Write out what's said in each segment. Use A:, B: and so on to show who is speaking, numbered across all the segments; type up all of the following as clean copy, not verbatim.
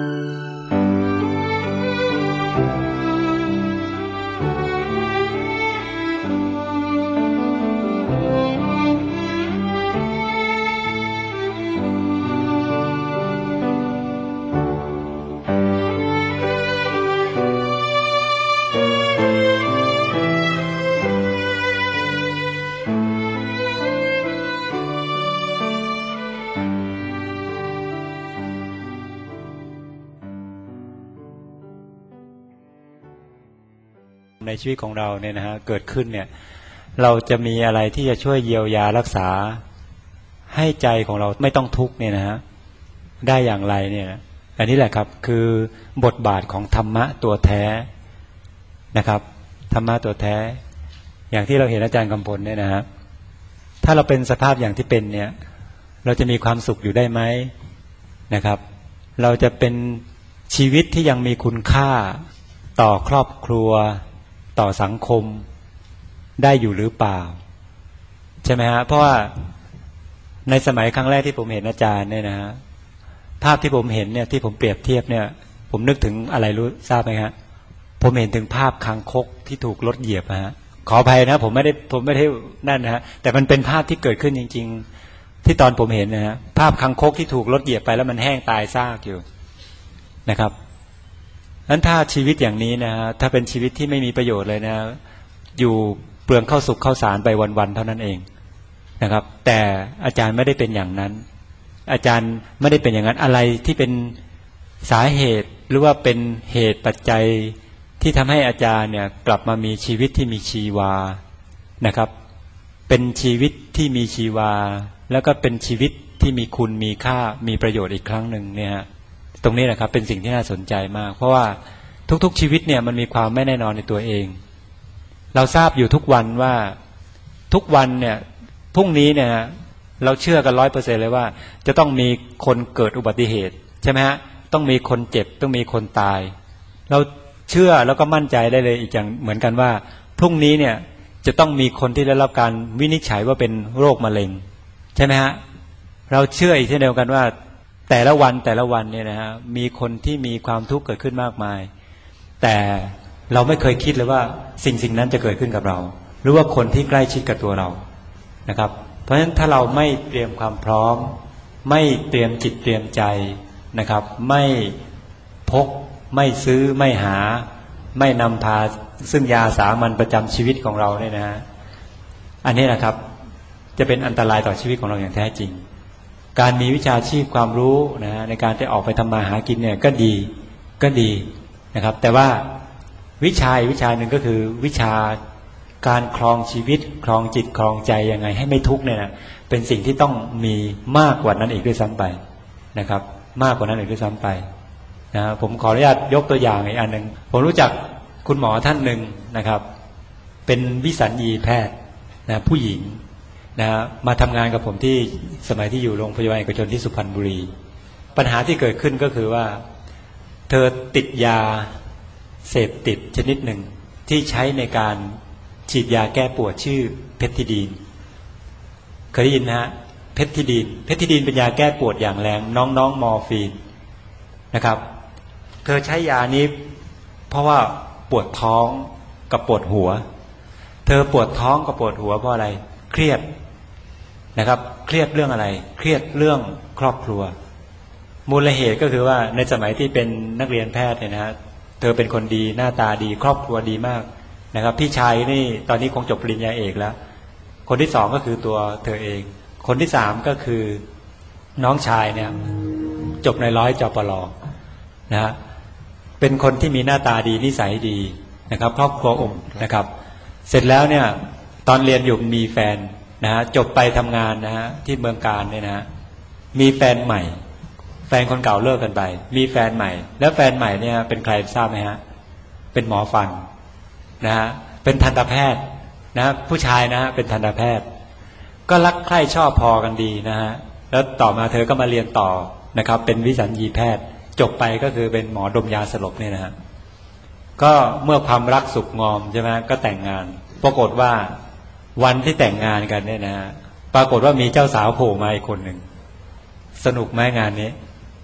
A: ในชีวิตของเราเนี่ยนะฮะเกิดขึ้นเนี่ยเราจะมีอะไรที่จะช่วยเยียวยารักษาให้ใจของเราไม่ต้องทุกข์เนี่ยนะฮะได้อย่างไรเนี่ยอันนี้แหละครับคือบทบาทของธรรมะตัวแท้นะครับธรรมะตัวแท้อย่างที่เราเห็นอาจารย์กำพลเนี่ยนะฮะถ้าเราเป็นสภาพอย่างที่เป็นเนี่ยเราจะมีความสุขอยู่ได้ไหมนะครับเราจะเป็นชีวิตที่ยังมีคุณค่าต่อครอบครัวต่อสังคมได้อยู่หรือเปล่าใช่ไหมฮะเพราะว่าในสมัยครั้งแรกที่ผมเห็นอาจารย์เนี่ยนะฮะภาพที่ผมเห็นเนี่ยที่ผมเปรียบเทียบเนี่ยผมนึกถึงอะไรรู้ทราบไหมฮะผมเห็นถึงภาพคางคกที่ถูกรถเหยียบฮะขออภัยนะผมไม่ได้นั่นนะฮะแต่มันเป็นภาพที่เกิดขึ้นจริงๆที่ตอนผมเห็นนะฮะภาพคางคกที่ถูกรถเหยียบไปแล้วมันแห้งตายซากอยู่นะครับนั้นถ้าชีวิตอย่างนี้นะฮะถ้าเป็นชีวิตที่ไม่มีประโยชน์เลยนะอยู่เปลืองข้าวสุกข้าวสารไปวันๆเท่านั้นเองนะครับแต่อาจารย์ไม่ได้เป็นอย่างนั้นอาจารย์ไม่ได้เป็นอย่างนั้นอะไรที่เป็นสาเหตุหรือว่าเป็นเหตุปัจจัยที่ทำให้อาจารย์เนี่ยกลับมามีชีวิตที่มีชีวานะครับเป็นชีวิตที่มีชีวาแล้วก็เป็นชีวิตที่มีคุณมีค่ามีประโยชน์อีกครั้งหนึ่งเนี่ยตรงนี้แหละครับเป็นสิ่งที่น่าสนใจมากเพราะว่าทุกๆชีวิตเนี่ยมันมีความไม่แน่นอนในตัวเองเราทราบอยู่ทุกวันว่าทุกวันเนี่ยพรุ่งนี้เนี่ยเราเชื่อกัน 100% เลยว่าจะต้องมีคนเกิดอุบัติเหตุใช่ไหมฮะต้องมีคนเจ็บต้องมีคนตายเราเชื่อแล้วก็มั่นใจได้เลยอีกอย่างเหมือนกันว่าพรุ่งนี้เนี่ยจะต้องมีคนที่ได้รับการวินิจฉัยว่าเป็นโรคมะเร็งใช่ไหมฮะเราเชื่ออีกเช่นเดียวกันว่าแต่ละวันเนี่ยนะฮะมีคนที่มีความทุกข์เกิดขึ้นมากมายแต่เราไม่เคยคิดเลยว่าสิ่งนั้นจะเกิดขึ้นกับเราหรือว่าคนที่ใกล้ชิดกับตัวเรานะครับเพราะฉะนั้นถ้าเราไม่เตรียมความพร้อมไม่เตรียมจิตเตรียมใจนะครับไม่พกไม่ซื้อไม่หาไม่นำพาซึ่งยาสามัญประจำชีวิตของเราเนี่ยนะฮะอันนี้นะครับจะเป็นอันตรายต่อชีวิตของเราอย่างแท้จริงการมีวิชาชีพความรู้นะฮะในการที่ออกไปทำมาหากินเนี่ยก็ดีนะครับแต่ว่าวิชาหนึ่งก็คือวิชาการครองชีวิตครองจิตครองใจยังไงให้ไม่ทุกข์เนี่ยนะเป็นสิ่งที่ต้องมีมากกว่านั้นอีกด้วยซ้ำไปนะครับมากกว่านั้นอีกด้วยซ้ำไปนะผมขออนุญาตยกตัวอย่างอีกอันหนึ่งผมรู้จักคุณหมอท่านหนึ่งนะครับเป็นวิสัญญีแพทย์นะผู้หญิงนะมาทำงานกับผมที่สมัยที่อยู่โรงพยาบาลเอกชนที่สุพรรณบุรีปัญหาที่เกิดขึ้นก็คือว่าเธอติดยาเสพติดชนิดหนึ่งที่ใช้ในการฉีดยาแก้ปวดชื่อเพททิดีนเคยได้ยินนะฮะเพททิดีนเป็นยาแก้ปวดอย่างแรงน้องมอร์ฟีนนะครับเธอใช้ยานี้เพราะว่าปวดท้องกับปวดหัวเธอปวดท้องกับปวดหัวเพราะอะไรเครียดนะครับเครียดเรื่องอะไรเครียดเรื่องครอบครัวมูลเหตุก็คือว่าในสมัยที่เป็นนักเรียนแพทย์เนี่ยนะฮะเธอเป็นคนดีหน้าตาดีครอบครัวดีมากนะครับพี่ชายนี่ตอนนี้คงจบปริญญาเอกแล้วคนที่สองก็คือตัวเธอเองคนที่สามก็คือน้องชายเนี่ยจบในร้อยจปรนะฮะเป็นคนที่มีหน้าตาดีนิสัยดีนะครับครอบครัวอบนะครับเสร็จแล้วเนี่ยตอนเรียนอยู่มีแฟนนะฮะจบไปทำงานนะฮะที่เมืองการเนี่ยนะฮะมีแฟนใหม่แฟนคนเก่าเลิกกันไปมีแฟนใหม่แล้วแฟนใหม่เนี่ยเป็นใครทราบไหมฮะเป็นหมอฟันนะฮะเป็นทันตแพทย์นะผู้ชายนะฮะเป็นทันตแพทย์ก็รักใคร่ชอบพอกันดีนะฮะแล้วต่อมาเธอก็มาเรียนต่อนะครับเป็นวิสัญญีแพทย์จบไปก็คือเป็นหมอดมยาสลบเนี่ยนะฮะก็เมื่อความรักสุขงอมใช่ไหมก็แต่งงานปรากฏว่าวันที่แต่งงานกันเนี่ยนะฮะปรากฏว่ามีเจ้าสาวโผล่มาอีกคนหนึ่งสนุกไหมงานนี้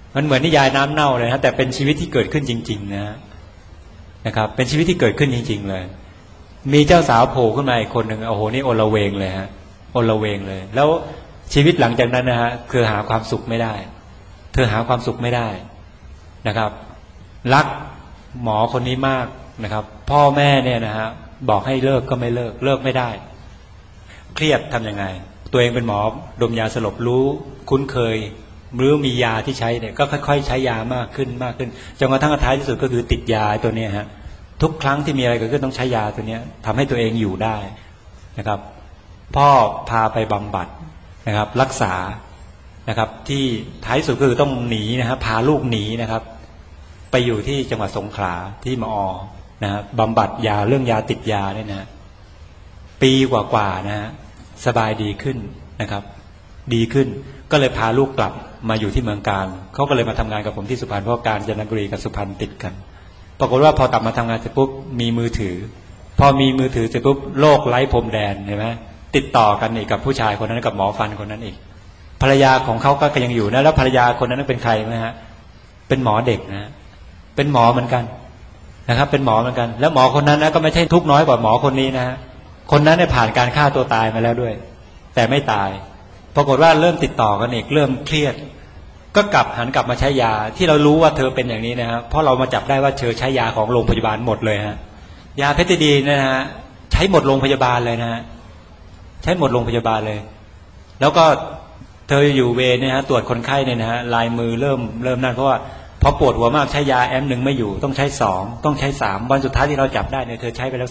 A: มันเหมือนนิยายน้ำเน่าเลยนะแต่เป็นชีวิตที่เกิดขึ้นจริงๆนะครับเป็นชีวิตที่เกิดขึ้นจริงๆเลยมีเจ้าสาวโผล่ขึ้นมาอีกคนหนึ่งโอ้โหนี่โอละเวงเลยฮะโอละเวงเลยแล้วชีวิตหลังจากนั้นนะฮะคือหาความสุขไม่ได้เธอหาความสุขไม่ได้นะครับรักหมอคนนี้มากนะครับพ่อแม่เนี่ยนะฮะบอกให้เลิกก็ไม่เลิกไม่ได้เครียดทำยังไงตัวเองเป็นหมอดมยาสลบรู้คุ้นเคยหรือมียาที่ใช้เนี่ยก็ค่อยๆใช้ยามากขึ้นจนกระทั่งท้ายที่สุดก็คือติดยาตัวนี้ฮะทุกครั้งที่มีอะไรเกิดขึ้นต้องใช้ยาตัวนี้ทำให้ตัวเองอยู่ได้นะครับพ่อพาไปบำบัดนะครับรักษานะครับที่ท้ายสุดคือต้องหนีนะครับพาลูกหนีนะครับไปอยู่ที่จังหวัดสงขลาที่มอนะบำบัดยาเรื่องยาติดยาเนี่ยนะปีกว่าๆนะฮะสบายดีขึ้นนะครับดีขึ้นก็เลยพาลูกกลับมาอยู่ที่เมืองการเขาก็เลยมาทำงานกับผมที่สุพรรณเพราะกาญจนบุรีกับสุพรรณติดกันปรากฏว่าพอกลับมาทำงานเสร็จปุ๊บมีมือถือพอมีมือถือเสร็จปุ๊บโลกไร้พรมแดนเห็นไหมติดต่อกันอีกกับผู้ชายคนนั้นกับหมอฟันคนนั้นอีกภรรยาของเขาก็ยังอยู่นะแล้วภรรยาคนนั้นเป็นใครไหมฮะเป็นหมอเด็กนะเป็นหมอเหมือนกันนะครับเป็นหมอเหมือนกันแล้วหมอคนนั้นนะก็ไม่ใช่ทุกข์น้อยกว่าหมอคนนี้นะฮะคนนั้นเนี่ยผ่านการฆ่าตัวตายมาแล้วด้วยแต่ไม่ตายปรากฏว่าเริ่มติดต่อกันอีกเริ่มเครียดก็หันกลับมาใช้ยาที่เรารู้ว่าเธอเป็นอย่างนี้นะครับเพราะเรามาจับได้ว่าเธอใช้ยาของโรงพยาบาลหมดเลยฮะยาเพติดีนนะฮะใช้หมดโรงพยาบาลเลยนะฮะใช้หมดโรงพยาบาลเลยแล้วก็เธออยู่เวรเนี่ยฮะตรวจคนไข้เนี่ยนะฮะลายมือเริ่มนั่นเพราะว่าพอปวดหัวมากใช้ยาแอมหนึ่งไม่อยู่ต้องใช้2ต้องใช้3วันสุดท้ายที่เราจับได้เนี่ยเธอใช้ไปแล้ว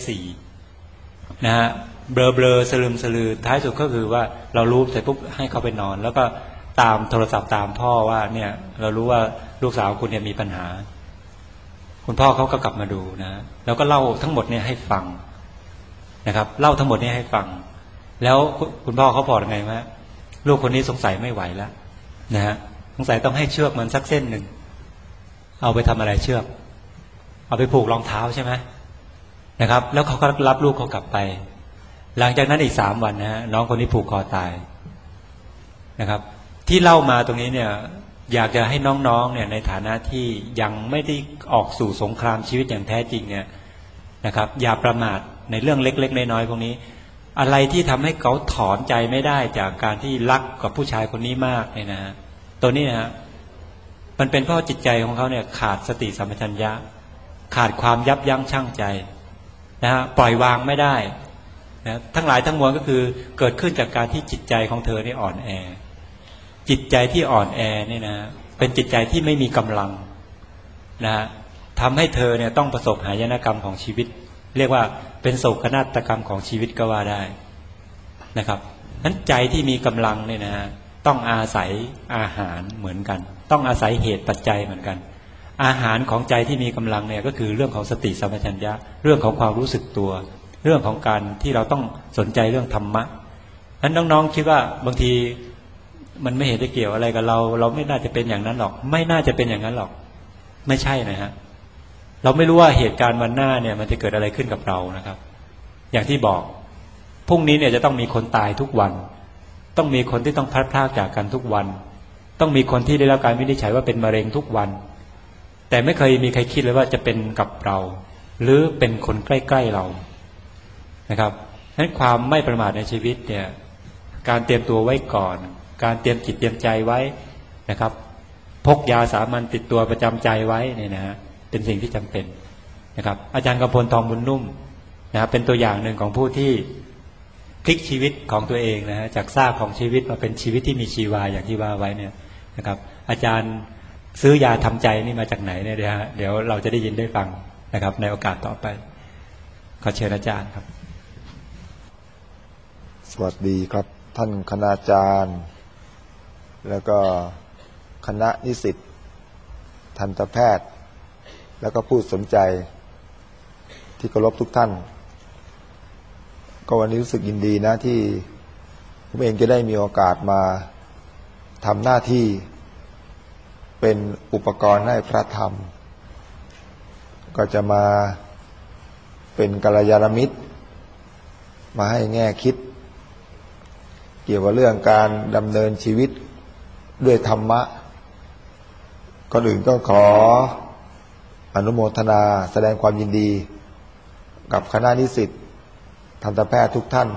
A: 4นะฮะเบลอสลืมสลือท้ายสุดก็คือว่าเรารู้เสร็จปุ๊บให้เขาไปนอนแล้วก็ตามโทรศัพท์ตามพ่อว่าเนี่ยเรารู้ว่าลูกสาวคุณเนี่ยมีปัญหาคุณพ่อเขาก็กลับมาดูนะแล้วก็เล่าทั้งหมดเนี่ยให้ฟังนะครับเล่าทั้งหมดเนี่ยให้ฟังแล้วคุณพ่อเขาบอกยังไงว่าลูกคนนี้สงสัยไม่ไหวแล้วนะฮะสงสัยต้องให้เชือกมันสักเส้นหนึ่งเอาไปทำอะไรเชือกเอาไปผูกรองเท้าใช่ไหมนะครับแล้วเขาก็รับลูกเขากลับไปหลังจากนั้นอีก3 วันนะฮะน้องคนนี้ผูกคอตายนะครับที่เล่ามาตรงนี้เนี่ยอยากจะให้น้องๆเนี่ยในฐานะที่ยังไม่ได้ออกสู่สงครามชีวิตอย่างแท้จริงเนี่ยนะครับอย่าประมาทในเรื่องเล็กๆน้อยๆพวกนี้อะไรที่ทำให้เขาถอนใจไม่ได้จากการที่รักกับผู้ชายคนนี้มากเนี่ยนะตัวนี้นะฮะมันเป็นเพราะจิตใจของเขาเนี่ยขาดสติสัมปชัญญะขาดความยับยั้งชั่งใจนะฮะปล่อยวางไม่ได้นะทั้งหลายทั้งมวลก็คือเกิดขึ้นจากการที่จิตใจของเธอนี่อ่อนแอจิตใจที่อ่อนแอนี่นะเป็นจิตใจที่ไม่มีกำลังนะฮะทำให้เธอเนี่ยต้องประสบหายนะกรรมของชีวิตเรียกว่าเป็นโศกนาฏกรรมของชีวิตก็ว่าได้นะครับนั้นใจที่มีกำลังเนี่ยนะฮะต้องอาศัยอาหารเหมือนกันต้องอาศัยเหตุปัจจัยเหมือนกันอาหารของใจที่มีกำลังเนี่ยก็คือเรื่องของสติสัมปชัญญะเรื่องของความรู้สึกตัวเรื่องของการที่เราต้องสนใจเรื่องธรรมะนั้นน้องๆคิดว่าบางทีมันไม่เห็นจะเกี่ยวอะไรกับเราไม่น่าจะเป็นอย่างนั้นหรอกไม่น่าจะเป็นอย่างนั้นหรอกไม่ใช่นะฮะเราไม่รู้ว่าเหตุการณ์วันหน้าเนี่ยมันจะเกิดอะไรขึ้นกับเรานะครับอย่างที่บอกพรุ่งนี้เนี่ยจะต้องมีคนตายทุกวันต้องมีคนที่ต้องพลัดพรากจากกันทุกวันต้องมีคนที่ได้รับการวินิจฉัยว่าเป็นมะเร็งทุกวันแต่ไม่เคยมีใครคิดเลยว่าจะเป็นกับเราหรือเป็นคนใกล้ๆเรานะครับนั้นความไม่ประมาทในชีวิตเนี่ยการเตรียมตัวไว้ก่อนการเตรียมจิตเตรียมใจไว้นะครับพกยาสามัญติดตัวประจำใจไว้เนี่ยนะฮะเป็นสิ่งที่จำเป็นนะครับอาจารย์กำพลทองบุญนุ่มนะครับเป็นตัวอย่างหนึ่งของผู้ที่พลิกชีวิตของตัวเองนะฮะจากซากของชีวิตมาเป็นชีวิตที่มีชีวาอย่างที่ว่าไว้เนี่ยนะครับอาจารย์ซื้อยาทำใจนี่มาจากไหนเนี่ยนะฮะเดี๋ยวเราจะได้ยินได้ฟังนะครับในโอกาสต่อไปขอเชิญอาจารย์ครับ
B: สวัสดีครับท่านคณาจารย์แล้วก็คณะนิสิตทันตแพทย์แล้วก็ผู้สนใจที่เคารพทุกท่านก็วันนี้รู้สึกยินดีนะที่ผมเองจะได้มีโอกาสมาทำหน้าที่เป็นอุปกรณ์ให้พระธรรมก็จะมาเป็นกัลยาณมิตรมาให้แง่คิดเกี่ยวกับเรื่องการดำเนินชีวิตด้วยธรรมะก่อนอื่นก็ขออนุโมทนาแสดงความยินดีกับคณะนิสิตทันตแพทย์ทุกท่าน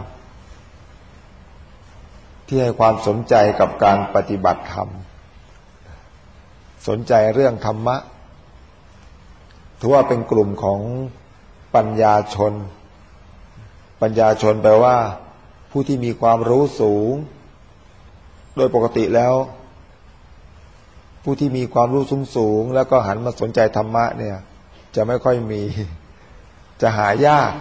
B: ที่ให้ความสนใจกับการปฏิบัติธรรมสนใจเรื่องธรรมะถือว่าเป็นกลุ่มของปัญญาชนปัญญาชนแปลว่าผู้ที่มีความรู้สูงโดยปกติแล้วผู้ที่มีความรู้สูงแล้วก็หันมาสนใจธรรมะเนี่ยจะไม่ค่อยมีจะหายาก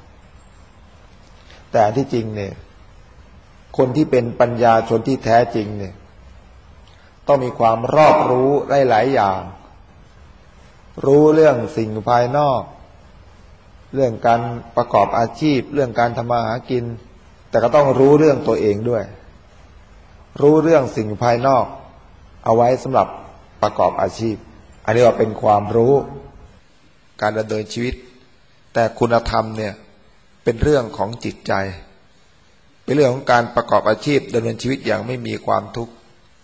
B: แต่ที่จริงเนี่ยคนที่เป็นปัญญาชนที่แท้จริงเนี่ยต้องมีความรอบรู้ได้หลายอย่างรู้เรื่องสิ่งภายนอกเรื่องการประกอบอาชีพเรื่องการทำมาหากินแต่ก็ต้องรู้เรื่องตัวเองด้วยรู้เรื่องสิ่งภายนอกเอาไว้สำหรับประกอบอาชีพอันนี้ว่าเป็นความรู้การดำเนินชีวิตแต่คุณธรรมเนี่ยเป็นเรื่องของจิตใจเป็นเรื่องของการประกอบอาชีพดำเนินชีวิตอย่างไม่มีความทุกข์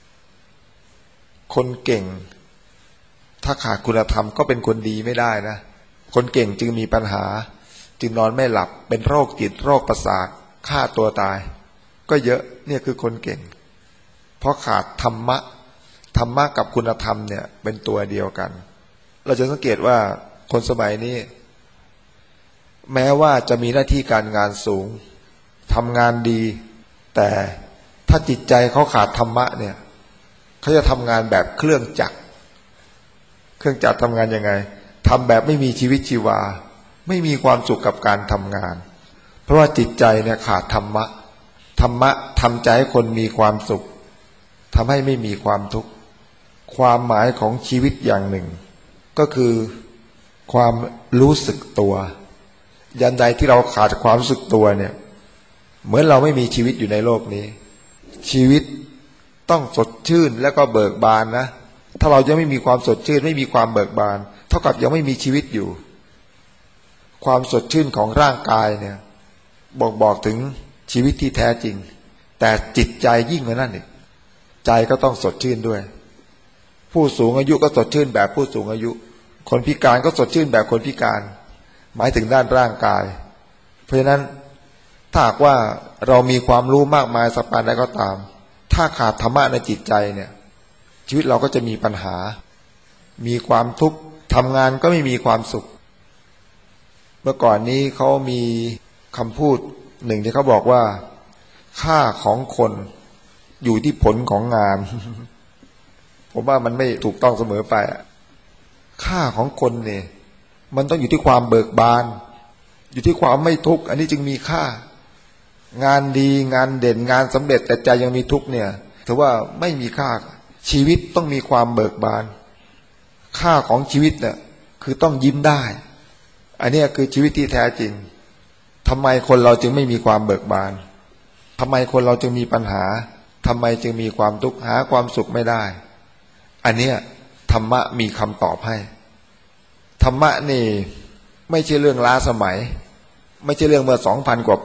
B: คนเก่งถ้าขาดคุณธรรมก็เป็นคนดีไม่ได้นะคนเก่งจึงมีปัญหาจึงนอนไม่หลับเป็นโรคจิตโรคประสาทฆ่าตัวตายก็เยอะเนี่ยคือคนเก่งเพราะขาดธรรมะธรรมะกับคุณธรรมเนี่ยเป็นตัวเดียวกันเราจะสังเกตว่าคนสมัยนี้แม้ว่าจะมีหน้าที่การงานสูงทำงานดีแต่ถ้าจิตใจเขาขาดธรรมะเนี่ยเขาจะทำงานแบบเครื่องจักรทำงานยังไงทำแบบไม่มีชีวิตชีวาไม่มีความสุขกับการทำงานเพราะว่าจิตใจเนี่ยขาดธรรมะธรรมะทำใจให้คนมีความสุขทำให้ไม่มีความทุกข์ความหมายของชีวิตอย่างหนึ่งก็คือความรู้สึกตัวยันใดที่เราขาดความรู้สึกตัวเนี่ยเหมือนเราไม่มีชีวิตอยู่ในโลกนี้ชีวิตต้องสดชื่นแล้วก็เบิกบานนะถ้าเรายังไม่มีความสดชื่นไม่มีความเบิกบานเท่ากับยังไม่มีชีวิตอยู่ความสดชื่นของร่างกายเนี่ยบอกถึงชีวิตที่แท้จริงแต่จิตใจยิ่งกว่านั้นอีกใจก็ต้องสดชื่นด้วยผู้สูงอายุก็สดชื่นแบบผู้สูงอายุคนพิการก็สดชื่นแบบคนพิการหมายถึงด้านร่างกายเพราะฉะนั้นถ้าหากว่าเรามีความรู้มากมายสักปานใดก็ตามถ้าขาดธรรมะในจิตใจเนี่ยชีวิตเราก็จะมีปัญหามีความทุกข์ทำงานก็ไม่มีความสุขเมื่อก่อนนี้เขามีคำพูดหนึ่งที่เขาบอกว่าค่าของคนอยู่ที่ผลของงาน ผมว่ามันไม่ถูกต้องเสมอไปค่าของคนเนี่ยมันต้องอยู่ที่ความเบิกบานอยู่ที่ความไม่ทุกข์อันนี้จึงมีค่างานดีงานเด่นงานสำเร็จแต่ใจยังมีทุกข์เนี่ยถือว่าไม่มีค่าชีวิตต้องมีความเบิกบานค่าของชีวิตเนี่ยคือต้องยิ้มได้อันนี้คือชีวิตที่แท้จริงทำไมคนเราจึงไม่มีความเบิกบานทำไมคนเราจึงมีปัญหาทำไมจึงมีความทุกข์หาความสุขไม่ได้อันเนี้ยธรรมะมีคำตอบให้ธรรมะนี่ไม่ใช่เรื่องล้าสมัยไม่ใช่เรื่องเมื่อ 2,000 กว่าปี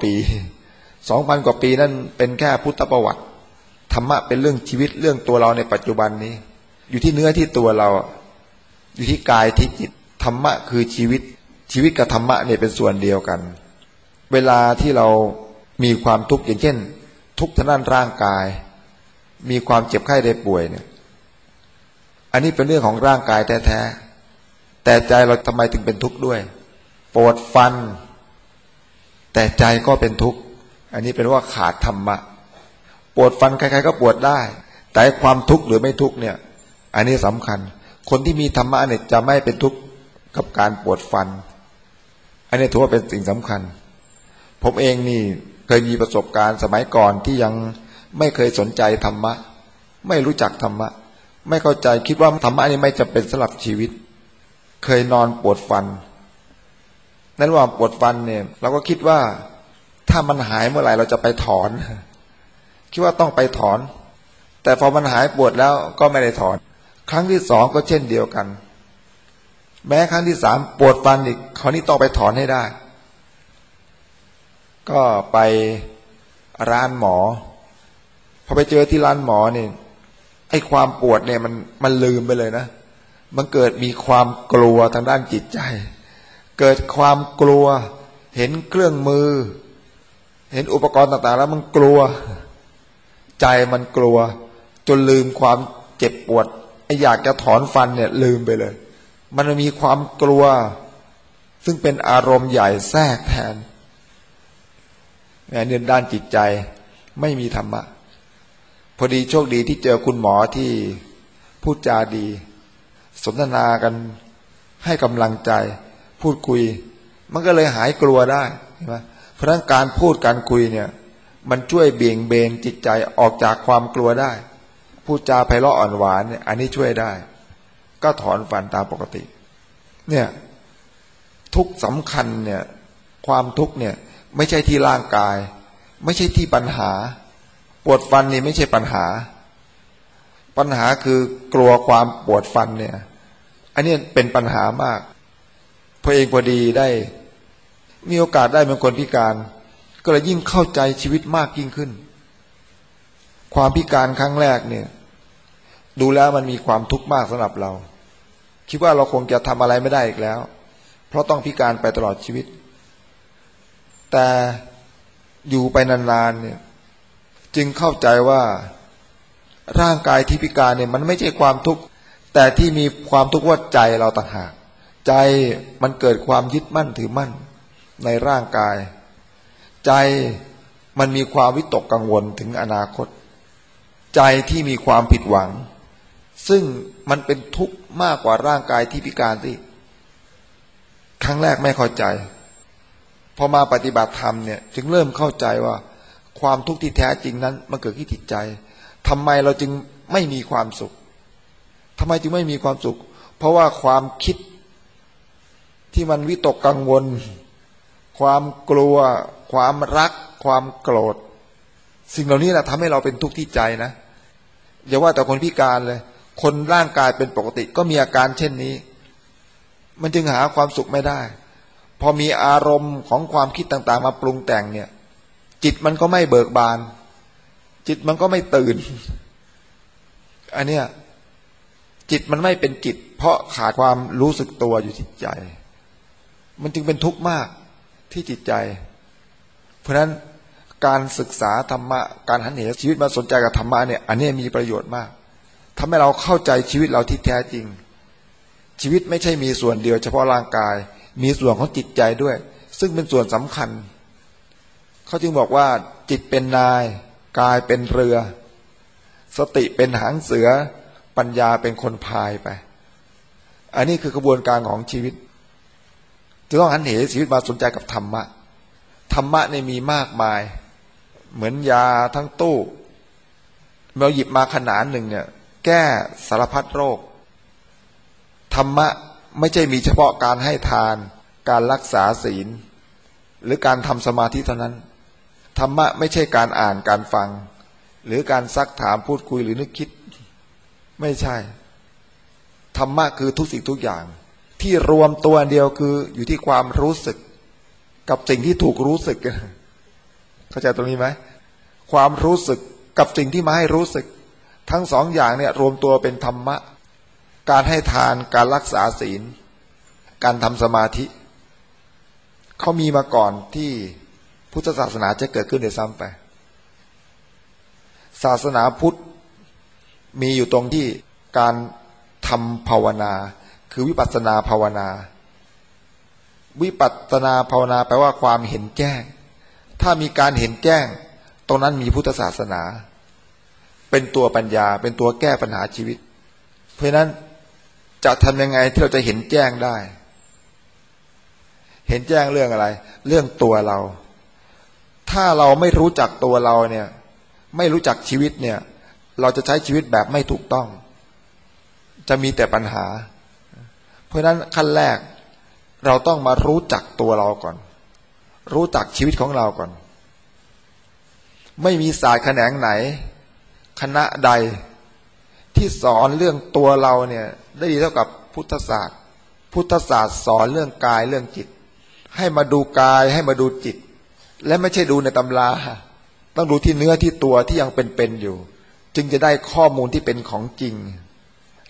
B: 2,000 กว่าปีนั่นเป็นแค่พุทธประวัติธรรมะเป็นเรื่องชีวิตเรื่องตัวเราในปัจจุบันนี้อยู่ที่เนื้อที่ตัวเราอยู่ที่กายที่จิตธรรมะคือชีวิตชีวิตกับธรรมะเนี่ยเป็นส่วนเดียวกันเวลาที่เรามีความทุกข์อย่างเช่นทุกข์ทางด้านร่างกายมีความเจ็บไข้ได้ป่วยเนี่ยอันนี้เป็นเรื่องของร่างกายแท้ๆแต่ใจเราทำไมถึงเป็นทุกข์ด้วยปวดฟันแต่ใจก็เป็นทุกข์อันนี้เป็นว่าขาดธรรมะปวดฟันใครๆก็ปวดได้แต่ความทุกข์หรือไม่ทุกข์เนี่ยอันนี้สำคัญคนที่มีธรรมะเนี่ยจะไม่เป็นทุกข์กับการปวดฟันอันนี้ถือว่าเป็นสิ่งสำคัญผมเองนี่เคยมีประสบการณ์สมัยก่อนที่ยังไม่เคยสนใจธรรมะไม่รู้จักธรรมะไม่เข้าใจคิดว่าธรรมะนี่ไม่จำเป็นสำหรับชีวิตเคยนอนปวดฟันนั้นว่าปวดฟันเนี่ยเราก็คิดว่าถ้ามันหายเมื่อไหร่เราจะไปถอนคิดว่าต้องไปถอนแต่พอมันหายปวดแล้วก็ไม่ได้ถอนครั้งที่ 2ก็เช่นเดียวกันแม้ครั้งที่ 3ปวดฟันอีกคราวนี้ต้องไปถอนให้ได้ก็ไปร้านหมอพอไปเจอที่ร้านหมอนี่ไอ้ความปวดเนี่ยมันลืมไปเลยนะมันเกิดมีความกลัวทางด้านจิตใจเกิดความกลัวเห็นเครื่องมือเห็นอุปกรณ์ต่างๆแล้วมันกลัวใจมันกลัวจนลืมความเจ็บปวดไอ้อยากจะถอนฟันเนี่ยลืมไปเลยมันมีความกลัวซึ่งเป็นอารมณ์ใหญ่แทรกแทนเนี่ยด้านจิตใจไม่มีธรรมะพอดีโชคดีที่เจอคุณหมอที่พูดจาดีสนทนากันให้กำลังใจพูดคุยมันก็เลยหายกลัวได้ใช่ไหมเพราะฉะนั้นการพูดการคุยเนี่ยมันช่วยเบี่ยงเบนจิตใจออกจากความกลัวได้พูดจาไพเราะอ่อนหวานเนี่ยอันนี้ช่วยได้ก็ถอนฟันตามปกติเนี่ยทุกข์สำคัญเนี่ยความทุกข์เนี่ยไม่ใช่ที่ร่างกายไม่ใช่ที่ปัญหาปวดฟันนี่ไม่ใช่ปัญหาปัญหาคือกลัวความปวดฟันเนี่ยอันนี้เป็นปัญหามากพอเองพอดีได้มีโอกาสได้เป็นคนพิการก็เลยยิ่งเข้าใจชีวิตมากยิ่งขึ้นความพิการครั้งแรกเนี่ยดูแล้วมันมีความทุกข์มากสำหรับเราคิดว่าเราคงจะทำอะไรไม่ได้อีกแล้วเพราะต้องพิการไปตลอดชีวิตแต่อยู่ไปนานๆเนี่ยจึงเข้าใจว่าร่างกายที่พิการเนี่ยมันไม่ใช่ความทุกข์แต่ที่มีความทุกข์ว่าใจเราต่างหากใจมันเกิดความยึดมั่นถือมั่นในร่างกายใจมันมีความวิตกกังวลถึงอนาคตใจที่มีความผิดหวังซึ่งมันเป็นทุกข์มากกว่าร่างกายที่พิการที่ครั้งแรกไม่เข้าใจพอมาปฏิบัติธรรมเนี่ยจึงเริ่มเข้าใจว่าความทุกข์ที่แท้จริงนั้นมันเกิดที่จิตใจทำไมเราจึงไม่มีความสุขทำไมจึงไม่มีความสุขเพราะว่าความคิดที่มันวิตกกังวลความกลัวความรักความโกรธสิ่งเหล่านี้แหละทำให้เราเป็นทุกข์ที่ใจนะอย่าว่าแต่คนพิการเลยคนร่างกายเป็นปกติก็มีอาการเช่นนี้มันจึงหาความสุขไม่ได้พอมีอารมณ์ของความคิดต่างๆมาปรุงแต่งเนี่ยจิตมันก็ไม่เบิกบานจิตมันก็ไม่ตื่นอันเนี้ยจิตมันไม่เป็นจิตเพราะขาดความรู้สึกตัวอยู่ที่ใจมันจึงเป็นทุกข์มากที่จิตใจเพราะฉะนั้นการศึกษาธรรมะการหันเหชีวิตมาสนใจกับธรรมะเนี่ยอันนี้มีประโยชน์มากทำให้เราเข้าใจชีวิตเราที่แท้จริงชีวิตไม่ใช่มีส่วนเดียวเฉพาะร่างกายมีส่วนของจิตใจด้วยซึ่งเป็นส่วนสำคัญเขาจึงบอกว่าจิตเป็นนายกายเป็นเรือสติเป็นหางเสือปัญญาเป็นคนพายไปอันนี้คือกระบวนการของชีวิตจะต้องหันเหชีวิตมาสนใจกับธรรมะธรรมะเนี่ยมีมากมายเหมือนยาทั้งตู้เราหยิบมาขนาดหนึ่งเนี่ยแก้สารพัดโรคธรรมะไม่ใช่มีเฉพาะการให้ทานการรักษาศีลหรือการทำสมาธิเท่านั้นธรรมะไม่ใช่การอ่านการฟังหรือการซักถามพูดคุยหรือนึกคิดไม่ใช่ธรรมะคือทุกสิ่งทุกอย่างที่รวมตัวเดียวคืออยู่ที่ความรู้สึกกับสิ่งที่ถูกรู้สึกเข้าใจตรงนี้ไหมความรู้สึกกับสิ่งที่มาให้รู้สึกทั้งสองอย่างเนี่ยรวมตัวเป็นธรรมะการให้ทานการรักษาศีลการทำสมาธิเขามีมาก่อนที่พุทธศาสนาจะเกิดขึ้นในซ้ำไปศาสนาพุทธมีอยู่ตรงที่การทำภาวนาคือวิปัสสนาภาวนาวิปัสสนาภาวนาแปลว่าความเห็นแจ้งถ้ามีการเห็นแจ้งตรงนั้นมีพุทธศาสนาเป็นตัวปัญญาเป็นตัวแก้ปัญหาชีวิตเพราะฉะนั้นจะทำยังไงที่เราจะเห็นแจ้งได้เห็นแจ้งเรื่องอะไรเรื่องตัวเราถ้าเราไม่รู้จักตัวเราเนี่ยไม่รู้จักชีวิตเนี่ยเราจะใช้ชีวิตแบบไม่ถูกต้องจะมีแต่ปัญหาเพราะฉะนั้นขั้นแรกเราต้องมารู้จักตัวเราก่อนรู้จักชีวิตของเราก่อนไม่มีศาสตร์แขนงไหนคณะใดที่สอนเรื่องตัวเราเนี่ยได้ดีเท่ากับพุทธศาสตร์พุทธศาสตร์สอนเรื่องกายเรื่องจิตให้มาดูกายให้มาดูจิตและไม่ใช่ดูในตำราต้องดูที่เนื้อที่ตัวที่ยังเป็นๆอยู่จึงจะได้ข้อมูลที่เป็นของจริง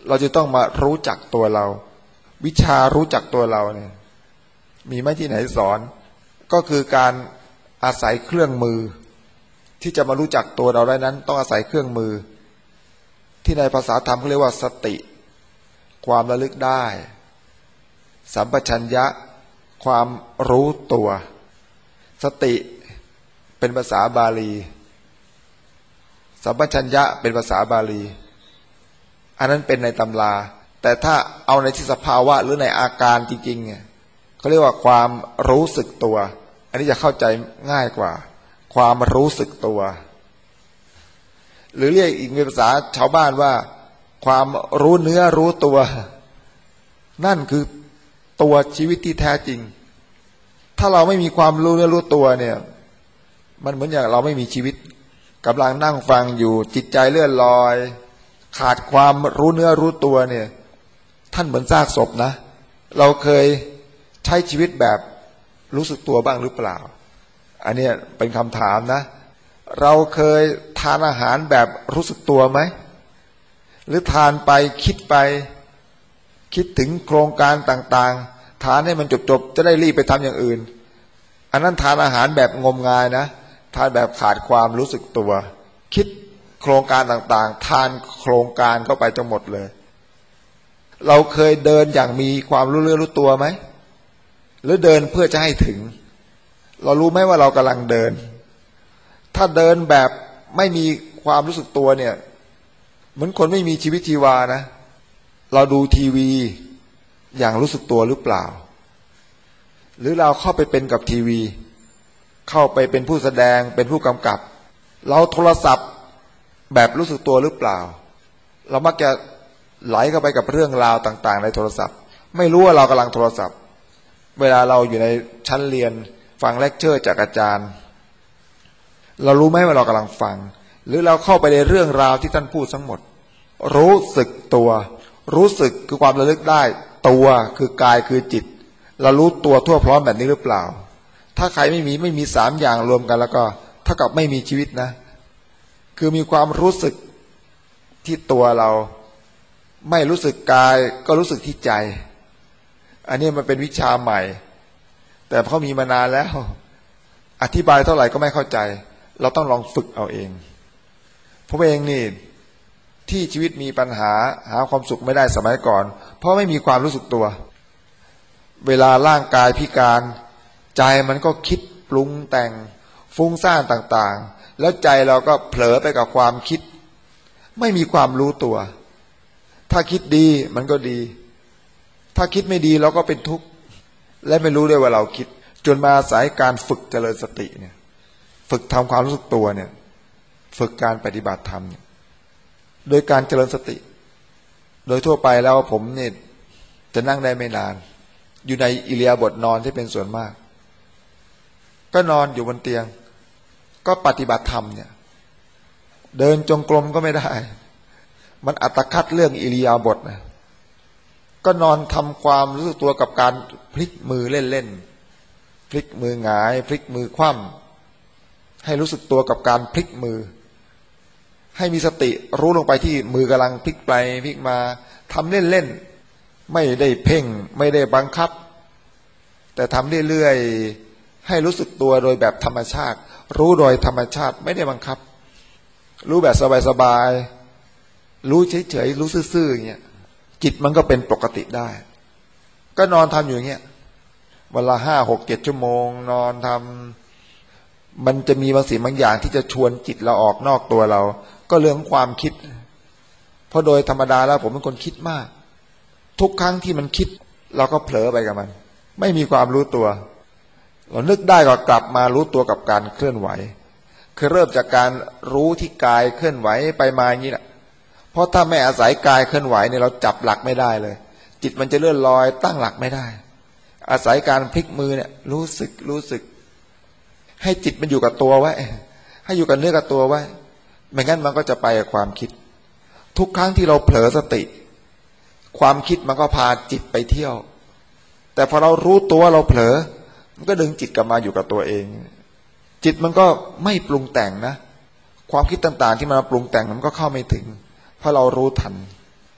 B: เราจะต้องมารู้จักตัวเราวิชารู้จักตัวเราเนี่ยมีไหมที่ไหนสอนก็คือการอาศัยเครื่องมือที่จะมารู้จักตัวเราได้นั้นต้องอาศัยเครื่องมือที่ในภาษาธรรมเขาเรียกว่าสติความระลึกได้สัมปชัญญะความรู้ตัวสติเป็นภาษาบาลีสัมปชัญญะเป็นภาษาบาลีอันนั้นเป็นในตำราแต่ถ้าเอาในที่สภาวะหรือในอาการจริงๆเนี่ยเขาเรียกว่าความรู้สึกตัวอันนี้จะเข้าใจง่ายกว่าความรู้สึกตัวหรือเรียกอีกในภาษาชาวบ้านว่าความรู้เนื้อรู้ตัวนั่นคือตัวชีวิตที่แท้จริงถ้าเราไม่มีความรู้เนื้อรู้ตัวเนี่ยมันเหมือนอย่างเราไม่มีชีวิตกำลังนั่งฟังอยู่จิตใจเลื่อนลอยขาดความรู้เนื้อรู้ตัวเนี่ยท่านเหมือนซากศพนะเราเคยใช้ชีวิตแบบรู้สึกตัวบ้างหรือเปล่าอันนี้เป็นคำถามนะเราเคยทานอาหารแบบรู้สึกตัวไหมหรือทานไปคิดไปคิดถึงโครงการต่างๆทานให้มันจบๆจะได้รีบไปทำอย่างอื่นอันนั้นทานอาหารแบบงมงายนะทานแบบขาดความรู้สึกตัวคิดโครงการต่างๆทานโครงการเข้าไปจนหมดเลยเราเคยเดินอย่างมีความรู้เรื่องรู้ตัวไหมหรือเดินเพื่อจะให้ถึงเรารู้ไหมว่าเรากำลังเดินถ้าเดินแบบไม่มีความรู้สึกตัวเนี่ยเหมือนคนไม่มีชีวิตชีวานะเราดูทีวีอย่างรู้สึกตัวหรือเปล่าหรือเราเข้าไปเป็นกับทีวีเข้าไปเป็นผู้แสดงเป็นผู้กำกับเราโทรศัพท์แบบรู้สึกตัวหรือเปล่าเรามักจะไหลเข้าไปกับเรื่องราวต่างๆในโทรศัพท์ไม่รู้ว่าเรากำลังโทรศัพท์เวลาเราอยู่ในชั้นเรียนฟังเลคเชอร์จากอาจารย์เรารู้ไหมว่าเรากำลังฟังหรือเราเข้าไปในเรื่องราวที่ท่านพูดทั้งหมดรู้สึกตัวรู้สึกคือความระลึกได้ตัวคือกายคือจิตเรารู้ตัวทั่วพร้อมแบบนี้หรือเปล่าถ้าใครไม่มีสามอย่างรวมกันแล้วก็เท่ากับไม่มีชีวิตนะคือมีความรู้สึกที่ตัวเราไม่รู้สึกกายก็รู้สึกที่ใจอันนี้มันเป็นวิชาใหม่แต่เขามีมานานแล้วอธิบายเท่าไหร่ก็ไม่เข้าใจเราต้องลองฝึกเอาเองผมเองนี่ที่ชีวิตมีปัญหาหาความสุขไม่ได้สมัยก่อนเพราะไม่มีความรู้สึกตัวเวลาร่างกายพิการใจมันก็คิดปรุงแต่งฟุ้งซ่านต่างๆแล้วใจเราก็เผลอไปกับความคิดไม่มีความรู้ตัวถ้าคิดดีมันก็ดีถ้าคิดไม่ดีเราก็เป็นทุกข์และไม่รู้ด้วยว่าเราคิดจนมาอาศัยการฝึกเจริญสติเนี่ยฝึกทำความรู้สึกตัวเนี่ยฝึกการปฏิบัติธรรมโดยการเจริญสติโดยทั่วไปแล้วผมเนี่ยจะนั่งได้ไม่นานอยู่ในอิริยาบถนอนที่เป็นส่วนมากก็นอนอยู่บนเตียงก็ปฏิบัติธรรมเนี่ยเดินจงกรมก็ไม่ได้มันอัตคัดเรื่องอิริยาบถนะก็นอนทำความรู้สึกตัวกับการพลิกมือเล่นๆพลิกมือหงายพลิกมือคว่ำให้รู้สึกตัวกับการพลิกมือให้มีสติรู้ลงไปที่มือกำลังพลิกไปพลิกมาทำเล่นๆไม่ได้เพ่งไม่ได้บังคับแต่ทำเรื่อยๆให้รู้สึกตัวโดยแบบธรรมชาติรู้โดยธรรมชาติไม่ได้บังคับรู้แบบสบายๆรู้เฉยๆรู้ซื่อๆอย่างเงี้ยจิตมันก็เป็นปกติได้ก็นอนทำอยู่อย่างเงี้ยวันละ5, 6, 7 ชั่วโมงนอนทำมันจะมีบางสิ่งบางอย่างที่จะชวนจิตเราออกนอกตัวเราก็เรื่องความคิดเพราะโดยธรรมดาแล้วผมเป็นคนคิดมากทุกครั้งที่มันคิดเราก็เผลอไปกับมันไม่มีความรู้ตัวเรานึกได้ก็กลับมารู้ตัวกับการเคลื่อนไหวคือเริ่มจากการรู้ที่กายเคลื่อนไหวไปมาอย่างนี้แหละเพราะถ้าไม่อาศัยกายเคลื่อนไหวเนี่ยเราจับหลักไม่ได้เลยจิตมันจะเลื่อนลอยตั้งหลักไม่ได้อาศัยการพลิกมือเนี่ยรู้สึกให้จิตมันอยู่กับตัวไว้ให้อยู่กับเนื้อกับตัวไว้ไม่งั้นมันก็จะไปกับความคิดทุกครั้งที่เราเผลอสติความคิดมันก็พาจิตไปเที่ยวแต่พอเรารู้ตัวเราเผลอมันก็ดึงจิตกลับมาอยู่กับตัวเองจิตมันก็ไม่ปรุงแต่งนะความคิดต่างๆที่มันปรุงแต่งมันก็เข้าไม่ถึงเพราะเรารู้ทัน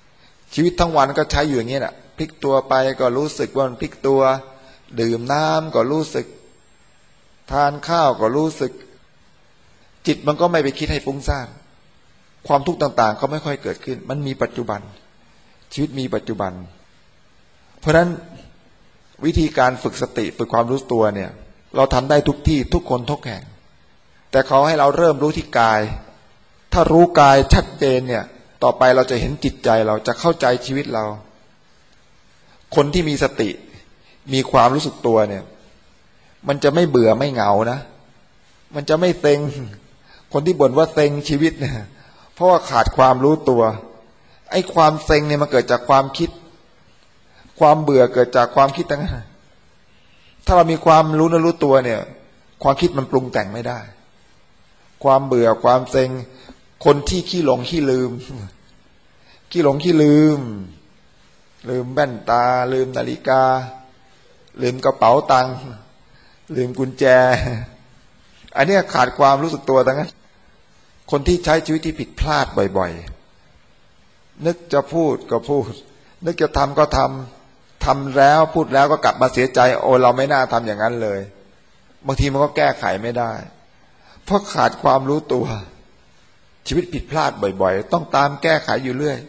B: ชีวิตทั้งวันก็ใช้อยู่อย่างนี้แหละพลิกตัวไปก็รู้สึกว่ามันพลิกตัวดื่มน้ำก็รู้สึกทานข้าวก็รู้สึกจิตมันก็ไม่ไปคิดให้ฟุ้งซ่านความทุกข์ต่างๆก็ไม่ค่อยเกิดขึ้นมันมีปัจจุบันชีวิตมีปัจจุบันเพราะฉะนั้นวิธีการฝึกสติฝึกความรู้ตัวเนี่ยเราทำได้ทุกที่ทุกคนทุกแห่งแต่เขาให้เราเริ่มรู้ที่กายถ้ารู้กายชัดเจนเนี่ยต่อไปเราจะเห็นจิตใจเราจะเข้าใจชีวิตเราคนที่มีสติมีความรู้สึกตัวเนี่ยมันจะไม่เบื่อไม่เหงานะมันจะไม่เซ็งคนที่บ่นว่าเซ็งชีวิตเนี่ยเพราะว่าขาดความรู้ตัวไอ้ความเซ็งเนี่ยมันเกิดจากความคิดความเบื่อเกิดจากความคิดต่างหากถ้าเรามีความรู้และรู้ตัวเนี่ยความคิดมันปรุงแต่งไม่ได้ความเบื่อความเซ็งคนที่ขี้หลงขี้ลืมขี้หลงขี้ลืมแว่นตาลืมนาฬิกาลืมกระเป๋าตังค์ลืมกุญแจอันนี้ขาดความรู้สึกตัวทั้งนั้นคนที่ใช้ชีวิตที่ผิดพลาดบ่อยๆนึกจะพูดก็พูดนึกจะทำก็ทำแล้วพูดแล้วก็กลับมาเสียใจโอ้เราไม่น่าทำอย่างนั้นเลยบางทีมันก็แก้ไขไม่ได้เพราะขาดความรู้ตัวชีวิตผิดพลาดบ่อยๆต้องตามแก้ไขอยู่เรื่อย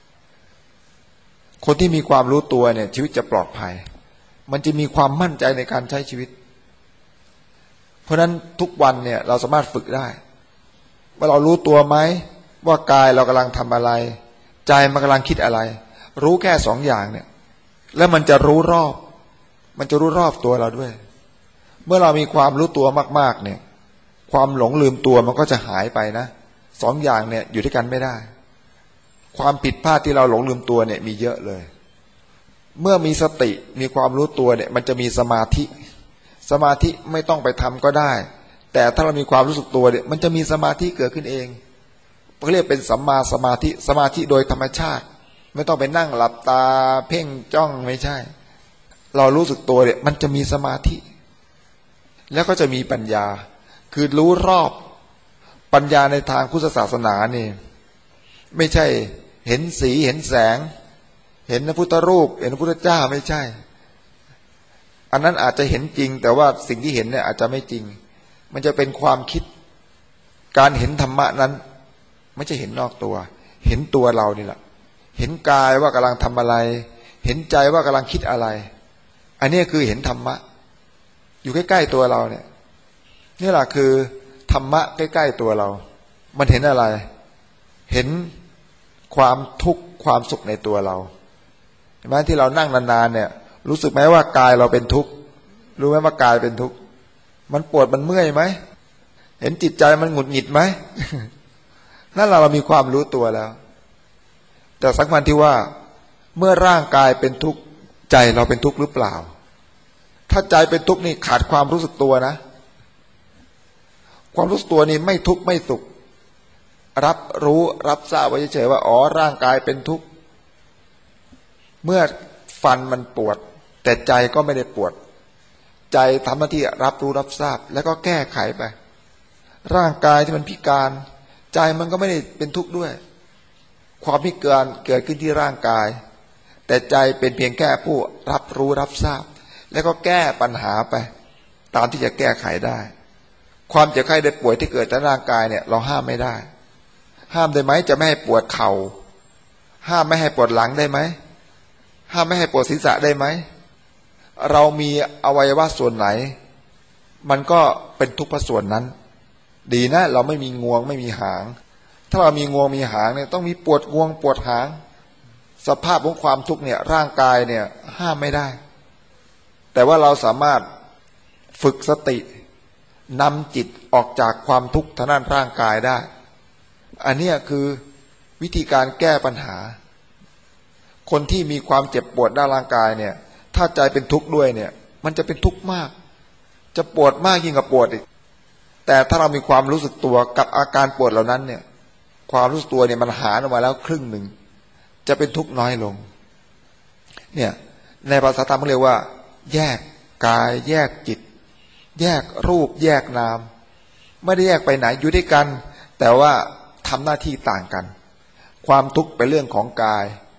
B: คนที่มีความรู้ตัวเนี่ยชีวิตจะปลอดภัยมันจะมีความมั่นใจในการใช้ชีวิตเพราะฉะนั้นทุกวันเนี่ยเราสามารถฝึกได้ว่าเรารู้ตัวไหมว่ากายเรากำลังทำอะไรใจมันกำลังคิดอะไรรู้แค่สองอย่างเนี่ยแล้วมันจะรู้รอบตัวเราด้วยเมื่อเรามีความรู้ตัวมากๆเนี่ยความหลงลืมตัวมันก็จะหายไปนะสองอย่างเนี่ยอยู่ด้วยกันไม่ได้ความผิดพลาดที่เราหลงลืมตัวเนี่ยมีเยอะเลยเมื่อมีสติมีความรู้ตัวเนี่ยมันจะมีสมาธิไม่ต้องไปทำก็ได้แต่ถ้าเรามีความรู้สึกตัวเนี่ยมันจะมีสมาธิเกิดขึ้นเองเขาเรียกเป็นสัมมาสมาธิโดยธรรมชาติไม่ต้องไปนั่งหลับตาเพ่งจ้องไม่ใช่เรารู้สึกตัวเนี่ยมันจะมีสมาธิแล้วก็จะมีปัญญาคือรู้รอบปัญญาในทางพุทธศาสนานี่ไม่ใช่เห็นสีเห็นแสงเห็นพระพุทธรูปเห็นพระพุทธเจ้าไม่ใช่อันนั้นอาจจะเห็นจริงแต่ว่าสิ่งที่เห็นเนี่ยอาจจะไม่จริงมันจะเป็นความคิดการเห็นธรรมะนั้นไม่ใช่เห็นนอกตัวเห็นตัวเรานี่แหละเห็นกายว่ากำลังทำอะไรเห็นใจว่ากำลังคิดอะไรอันนี้คือเห็นธรรมะอยู่ใกล้ๆตัวเราเนี่ยนี่แหละคือธรรมะใกล้ๆตัวเรามันเห็นอะไรเห็นความทุกข์ความสุขในตัวเราเห็นไหมที่เรานั่งนานๆเนี่ยรู้สึกไหมว่ากายเราเป็นทุกข์รู้ไหมว่ากายเป็นทุกข์มันปวดมันเมื่อยไหมเห็นจิตใจมันหงุดหงิดไหม นั่นเรามีความรู้ตัวแล้วแต่สำคัญที่ว่าเมื่อร่างกายเป็นทุกข์ใจเราเป็นทุกข์หรือเปล่าถ้าใจเป็นทุกข์นี่ขาดความรู้สึกตัวนะความรู้สึกตัวนี่ไม่ทุกข์ไม่สุขรับรู้รับทราบไว้เฉยๆว่าอ๋อร่างกายเป็นทุกข์เมื่อฟันมันปวดแต่ใจก็ไม่ได้ปวดใจทำหน้าที่รับรู้รับทราบแล้วก็แก้ไขไปร่างกายที่มันพิการใจมันก็ไม่ได้เป็นทุกข์ด้วยความพิการเกิดขึ้นที่ร่างกายแต่ใจเป็นเพียงแค่ผู้รับรู้รับทราบแล้วก็แก้ปัญหาไปตามที่จะแก้ไขได้ความเจ็บไข้ได้ป่วยที่เกิดจากร่างกายเนี่ยเราห้ามไม่ได้ห้ามได้ไหมจะไม่ให้ปวดเข่าห้ามไม่ให้ปวดหลังได้ไหมห้ามไม่ให้ปวดศีรษะได้ไหมเรามีอวัยวะส่วนไหนมันก็เป็นทุกข์เพราะส่วนนั้นดีนะเราไม่มีงวงไม่มีหางถ้าเรามีงวงมีหางเนี่ยต้องมีปวดงวงปวดหางสภาพของความทุกข์เนี่ยร่างกายเนี่ยห้ามไม่ได้แต่ว่าเราสามารถฝึกสตินำจิตออกจากความทุกข์ทางด้านร่างกายได้อันนี้คือวิธีการแก้ปัญหาคนที่มีความเจ็บปวดด้านร่างกายเนี่ยถ้าใจเป็นทุกข์ด้วยเนี่ยมันจะเป็นทุกข์มากจะปวดมากยิ่งกว่าปวดอีกแต่ถ้าเรามีความรู้สึกตัวกับอาการปวดเหล่านั้นเนี่ยความรู้สึกตัวเนี่ยมันหารออกมาแล้วครึ่งหนึ่งจะเป็นทุกข์น้อยลงเนี่ยในภาษาธรรมเขาเรียกว่าแยกกายแยกจิตแยกรูปแยกนามไม่ได้แยกไปไหนอยู่ด้วยกันแต่ว่าทำหน้าที่ต่างกันความทุกข์เป็นเรื่องของกาย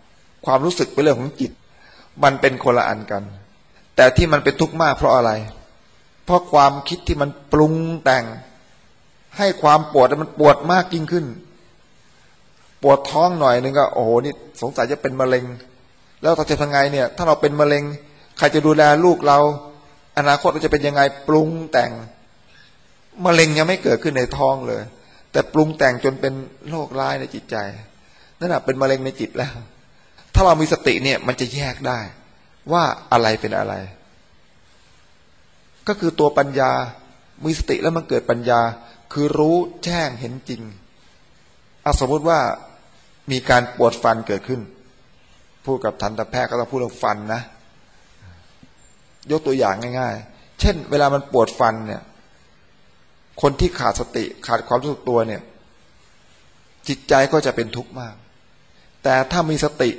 B: ความรู้สึกเป็นเรื่องของจิตมันเป็นคนละอันกันแต่ที่มันเป็นทุกข์มากเพราะอะไรเพราะความคิดที่มันปรุงแต่งให้ความปวดมันปวดมากยิ่งขึ้นปวดท้องหน่อยนึงก็โอ้โหนี่สงสัยจะเป็นมะเร็งแล้วเราจะทำไงเนี่ยถ้าเราเป็นมะเร็งใครจะดูแลลูกเราอนาคตเราจะเป็นยังไงปรุงแต่งมะเร็งยังไม่เกิดขึ้นในท้องเลยแต่ปรุงแต่งจนเป็นโรคร้ายในจิตใจนั่นแหะเป็นมะเร็งในจิตแล้วถ้าเรามีสติเนี่ยมันจะแยกได้ว่าอะไรเป็นอะไรก็คือตัวปัญญามีสติแล้วมันเกิดปัญญาคือรู้แจ้งเห็นจริงสมมติว่ามีการปวดฟันเกิดขึ้นพูดกับทันตแพทย์ก็ต้องพูดเรื่องฟันนะยกตัวอย่างง่ายๆเช่นเวลามันปวดฟันเนี่ยคนที่ขาดสติขาดความรู้สึกตัวเนี่ยจิตใจก็จะเป็นทุกข์มากแต่ถ้ามีสติ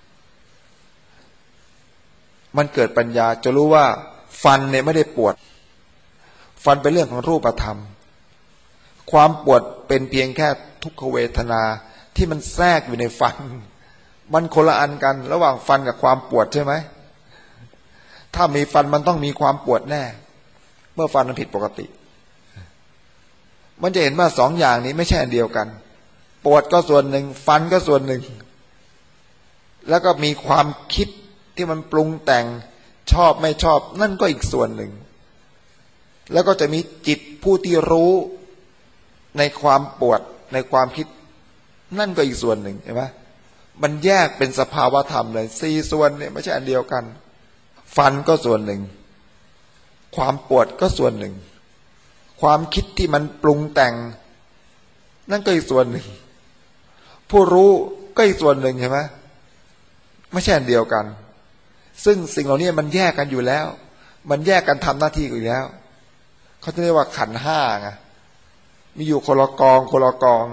B: มันเกิดปัญญาจะรู้ว่าฟันเนี่ยไม่ได้ปวดฟันเป็นเรื่องของรูปธรรมความปวดเป็นเพียงแค่ทุกขเวทนาที่มันแทรกอยู่ในฟันมันคนละอันกันระหว่างฟันกับความปวดใช่ไหมถ้ามีฟันมันต้องมีความปวดแน่เมื่อฟันมันผิดปกติมันจะเห็นว่าสองอย่างนี้ไม่ใช่อันเดียวกันปวดก็ส่วนหนึ่งฟันก็ส่วนหนึ่งแล้วก็มีความคิดที่มันปรุงแต่งชอบไม่ชอบนั่นก็อีกส่วนหนึ่งแล้วก็จะมีจิตผู้ที่รู้ในความปวดในความคิดนั่นก็อีกส่วนหนึ่งเห็นไหมมันแยกเป็นสภาวะธรรมเลยสี่ส่วนเนี่ยไม่ใช่อันเดียวกันฟันก็ส่วนหนึ่งความปวดก็ส่วนหนึ่งความคิดที่มันปรุงแต่งนั่นก็อีกส่วนหนึ่งผู้รู้ก็อีกส่วนหนึ่งเห็นไหมไม่ใช่อันเดียวกันซึ่งสิ่งเหล่านี้มันแยกกันอยู่แล้วมันแยกกันทำหน้าที่อยู่แล้วเขาจะเรียกว่าขันธ์ห้าไงมีอยู่คนละกองคนละกอง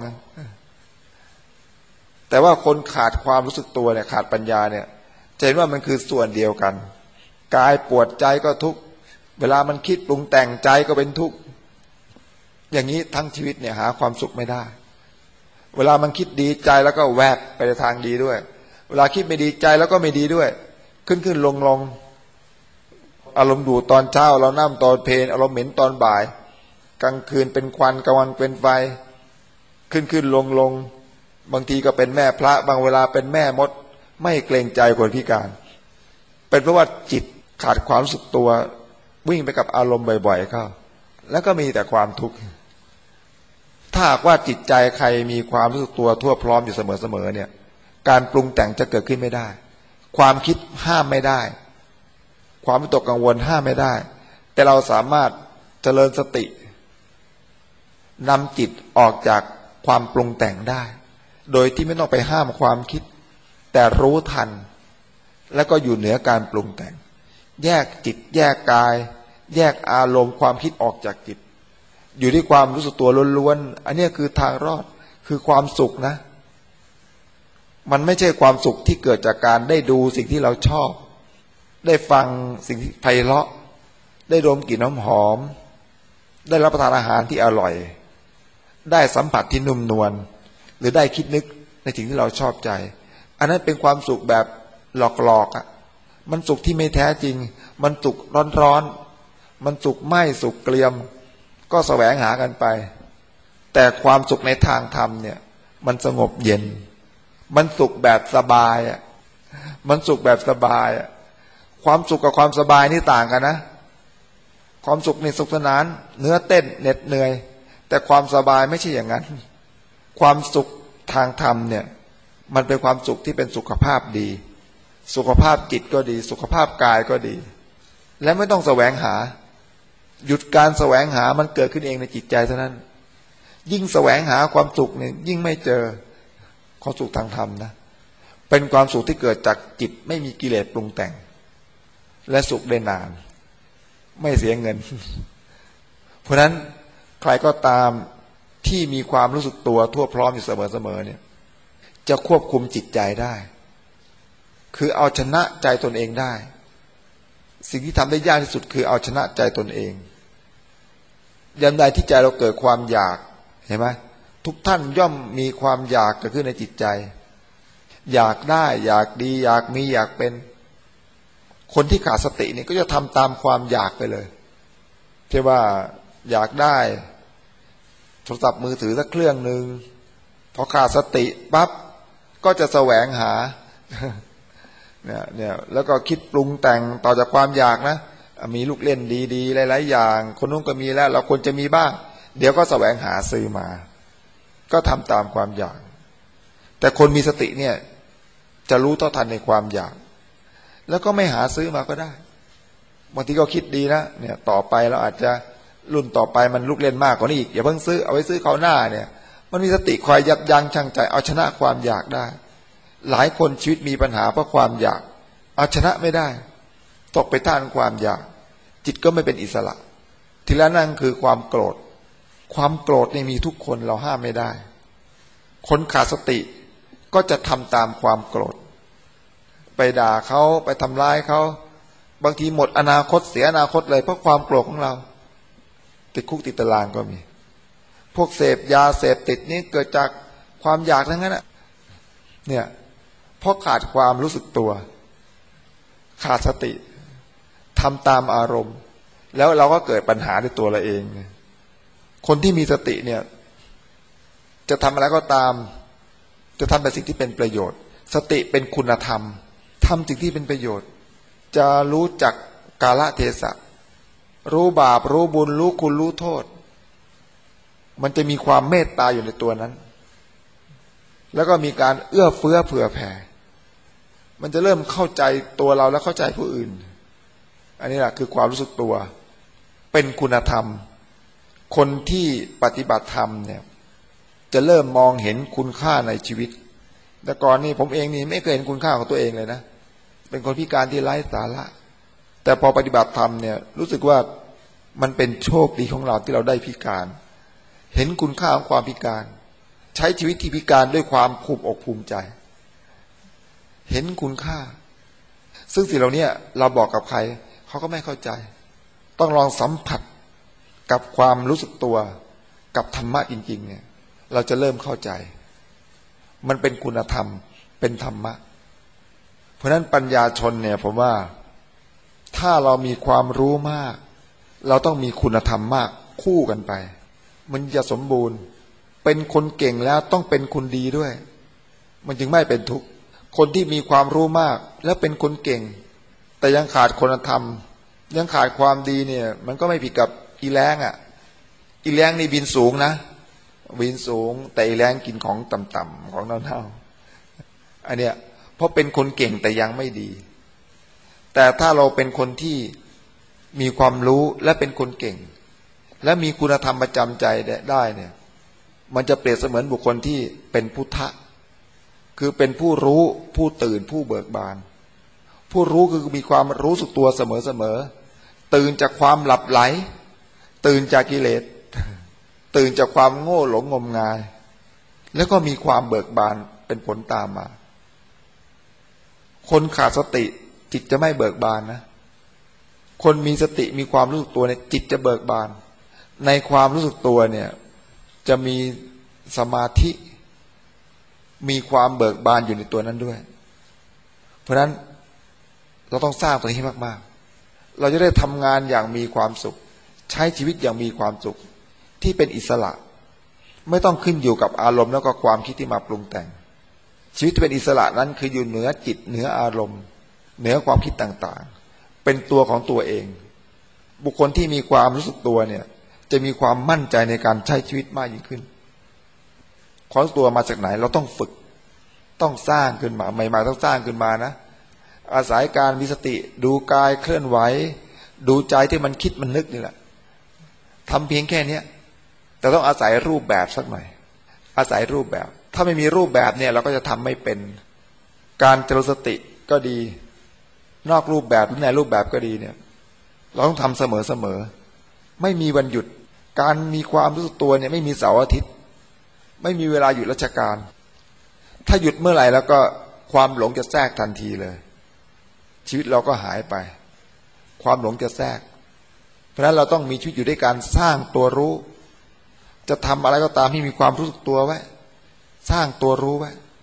B: แต่ว่าคนขาดความรู้สึกตัวเนี่ยขาดปัญญาเนี่ยจะเห็นว่ามันคือส่วนเดียวกันกายปวดใจก็ทุกข์เวลามันคิดปรุงแต่งใจก็เป็นทุกข์อย่างนี้ทั้งชีวิตเนี่ยหาความสุขไม่ได้เวลามันคิดดีใจแล้วก็แวบไปในทางดีด้วยเวลาคิดไม่ดีใจแล้วก็ไม่ดีด้วยขึ้นลงอารมณ์ดูตอนเช้าเรานั่งตอนเพลอารมณ์เหม็นตอนบ่ายกลางคืนเป็นควันกลางวันเป็นไฟขึ้นลงบางทีก็เป็นแม่พระบางเวลาเป็นแม่มดไม่เกรงใจคนพิการเป็นเพราะว่าจิตขาดความรู้สึกตัววิ่งไปกับอารมณ์บ่อยๆเข้าแล้วก็มีแต่ความทุกข์ถ้าหากว่าจิตใจใครมีความรู้สึกตัวทั่วพร้อมอยู่เสมอๆเนี่ยการปรุงแต่งจะเกิดขึ้นไม่ได้ความคิดห้ามไม่ได้ความวิตกกังวลห้ามไม่ได้แต่เราสามารถเจริญสตินำจิตออกจากความปรุงแต่งได้โดยที่ไม่ต้องไปห้ามความคิดแต่รู้ทันแล้วก็อยู่เหนือการปรุงแต่งแยกจิตแยกกายแยกอารมณ์ความคิดออกจากจิตอยู่ที่ความรู้สึกตัวล้วนๆอันนี้คือทางรอดคือความสุขนะมันไม่ใช่ความสุขที่เกิดจากการได้ดูสิ่งที่เราชอบได้ฟังสิ่งที่ไพเราะได้ดมกลิ่นน้ำหอมได้รับประทานอาหารที่อร่อยได้สัมผัสที่นุ่มนวลหรือได้คิดนึกในสิ่งที่เราชอบใจอันนั้นเป็นความสุขแบบหลอกๆอ่ะมันสุขที่ไม่แท้จริงมันสุขร้อนๆมันสุขไหม้สุขเกลียมก็แสวงหากันไปแต่ความสุขในทางธรรมเนี่ยมันสงบเย็นมันสุขแบบสบายอ่ะมันสุขแบบสบายอ่ะความสุขกับความสบายนี่ต่างกันนะความสุขในสุขสนานเนื้อเต้นเหน็ดเหนื่อยแต่ความสบายไม่ใช่อย่างนั้นความสุขทางธรรมเนี่ยมันเป็นความสุขที่เป็นสุขภาพดีสุขภาพจิตก็ดีสุขภาพกายก็ดีและไม่ต้องแสวงหาหยุดการแสวงหามันเกิดขึ้นเองในจิตใจเท่านั้นยิ่งแสวงหาความสุขเนี่ยยิ่งไม่เจอความสุขทางธรรมนะเป็นความสุขที่เกิดจากจิตไม่มีกิเลสปรุงแต่งและสุขได้นานไม่เสียเงินเพราะฉะนั้นใครก็ตามที่มีความรู้สึกตัวทั่วพร้อมอยู่เสมอเนี่ยจะควบคุมจิตใจได้คือเอาชนะใจตนเองได้สิ่งที่ทำได้ยากที่สุดคือเอาชนะใจตนเองยามใดที่ใจเราเกิดความอยากเห็นไหมทุกท่านย่อมมีความอยากเกิดขึ้นในจิตใจอยากได้อยากดีอยากมีอยากเป็นคนที่ขาดสติเนี่ยก็จะทำตามความอยากไปเลยที่ว่าอยากได้โทรศัพท์มือถือสักเครื่องหนึ่งพอขาดสติปั๊บก็จะแสวงหาเนี่ยแล้วก็คิดปรุงแต่งต่อจากความอยากนะมีลูกเล่นดีๆหลายๆอย่างคนนู้นก็มีแล้วเราควรจะมีบ้างเดี๋ยวก็แสวงหาซื้อมาก็ทำตามความอยากแต่คนมีสติเนี่ยจะรู้เท่าทันในความอยากแล้วก็ไม่หาซื้อมาก็ได้บางทีก็คิดดีนะเนี่ยต่อไปเราอาจจะรุ่นต่อไปมันลูกเล่นมากกว่านี้อีกอย่าเพิ่งซื้อเอาไว้ซื้อคราวหน้าเนี่ยมันมีสติคอยยับยั้งชั่งใจเอาชนะความอยากได้หลายคนชีวิตมีปัญหาเพราะความอยากเอาชนะไม่ได้ตกไปท่านความอยากจิตก็ไม่เป็นอิสระทีละนั่นคือความโกรธความโกรธนี่มีทุกคนเราห้ามไม่ได้คนขาดสติก็จะทำตามความโกรธไปด่าเขาไปทำร้ายเขาบางทีหมดอนาคตเสียอนาคตเลยเพราะความโกรธของเราติดคุกติดตารางก็มีพวกเสพยาเสพติดนี่เกิดจากความอยากทั้งนั้นเนี่ยเพราะขาดความรู้สึกตัวขาดสติทำตามอารมณ์แล้วเราก็เกิดปัญหาในตัวเราเองคนที่มีสติเนี่ยจะทำอะไรก็ตามจะทำแต่สิ่งที่เป็นประโยชน์สติเป็นคุณธรรมทำสิ่งที่เป็นประโยชน์จะรู้จักกาลเทศะรู้บาปรู้บุญรู้คุณรู้โทษมันจะมีความเมตตาอยู่ในตัวนั้นแล้วก็มีการเอื้อเฟื้อเผื่อแผ่มันจะเริ่มเข้าใจตัวเราและเข้าใจผู้อื่นอันนี้แหละคือความรู้สึกตัวเป็นคุณธรรมคนที่ปฏิบัติธรรมเนี่ยจะเริ่มมองเห็นคุณค่าในชีวิตแต่ก่อนนี่ผมเองนี่ไม่เคยเห็นคุณค่าของตัวเองเลยนะเป็นคนพิการที่ไร้สาระแต่พอปฏิบัติธรรมเนี่ยรู้สึกว่ามันเป็นโชคดีของเราที่เราได้พิการเห็นคุณค่าของความพิการใช้ชีวิตที่พิการด้วยความภูมิอกภูมิใจเห็นคุณค่าซึ่งสิ่งเหล่านี้เราบอกกับใครเขาก็ไม่เข้าใจต้องลองสัมผัสกับความรู้สึกตัวกับธรรมะจริงๆเนี่ยเราจะเริ่มเข้าใจมันเป็นคุณธรรมเป็นธรรมะเพราะฉะนั้นปัญญาชนเนี่ยผมว่าถ้าเรามีความรู้มากเราต้องมีคุณธรรมมากคู่กันไปมันจะสมบูรณ์เป็นคนเก่งแล้วต้องเป็นคนดีด้วยมันจึงไม่เป็นทุกข์คนที่มีความรู้มากแล้วเป็นคนเก่งแต่ยังขาดคุณธรรมยังขาดความดีเนี่ยมันก็ไม่ผิดกับอีแรงอีแรงนี่บินสูงนะบินสูงแต่อีแรงกินของต่ำๆของเน่าๆอันเนี้ยเพราะเป็นคนเก่งแต่ยังไม่ดีแต่ถ้าเราเป็นคนที่มีความรู้และเป็นคนเก่งและมีคุณธรรมประจำใจได้เนี่ยมันจะเปรียบเสมือนบุคคลที่เป็นพุทธะคือเป็นผู้รู้ผู้ตื่นผู้เบิกบานผู้รู้คือมีความรู้สึกตัวเสมอๆตื่นจากความหลับไหลตื่นจากกิเลสตื่นจากความโง่หลงงมงายแล้วก็มีความเบิกบานเป็นผลตามมาคนขาดสติจิตจะไม่เบิกบานนะคนมีสติมีความรู้สึกตัวเนี่ยจิตจะเบิกบานในความรู้สึกตัวเนี่ยจะมีสมาธิมีความเบิกบานอยู่ในตัวนั้นด้วยเพราะฉะนั้นเราต้องสร้างตัวนี้ให้มากๆเราจะได้ทำงานอย่างมีความสุขใช้ชีวิตอย่างมีความสุขที่เป็นอิสระไม่ต้องขึ้นอยู่กับอารมณ์แล้วก็ความคิดที่มาปรุงแต่งชีวิตที่เป็นอิสระนั้นคืออยู่เหนือจิตเหนืออารมณ์เหนือความคิดต่างๆเป็นตัวของตัวเองบุคคลที่มีความรู้สึกตัวเนี่ยจะมีความมั่นใจในการใช้ชีวิตมากยิ่งขึ้นความรู้สึกตัวมาจากไหนเราต้องฝึกต้องสร้างขึ้นมาใหม่ๆต้องสร้างขึ้นมานะอาศัยการมีสติดูกายเคลื่อนไหวดูใจที่มันคิดมันนึกนี่แหละทำเพียงแค่นี้แต่ต้องอาศัยรูปแบบสักหน่อยอาศัยรูปแบบถ้าไม่มีรูปแบบเนี่ยเราก็จะทำไม่เป็นการเจริญสติก็ดีนอกรูปแบบหรือในรูปแบบก็ดีเนี่ยเราต้องทำเสมอไม่มีวันหยุดการมีความรู้สึกตัวเนี่ยไม่มีเสาร์อาทิตย์ไม่มีเวลาหยุดราชการถ้าหยุดเมื่อไหร่แล้วก็ความหลงจะแทรกทันทีเลยชีวิตเราก็หายไปความหลงจะแทรกเพราะฉะนั้นเราต้องมีชีวิตอยู่ด้วยการสร้างตัวรู้จะทำอะไรก็ตามให้มีความรู้สึกตัวไว้สร้างตัวรู้ไว้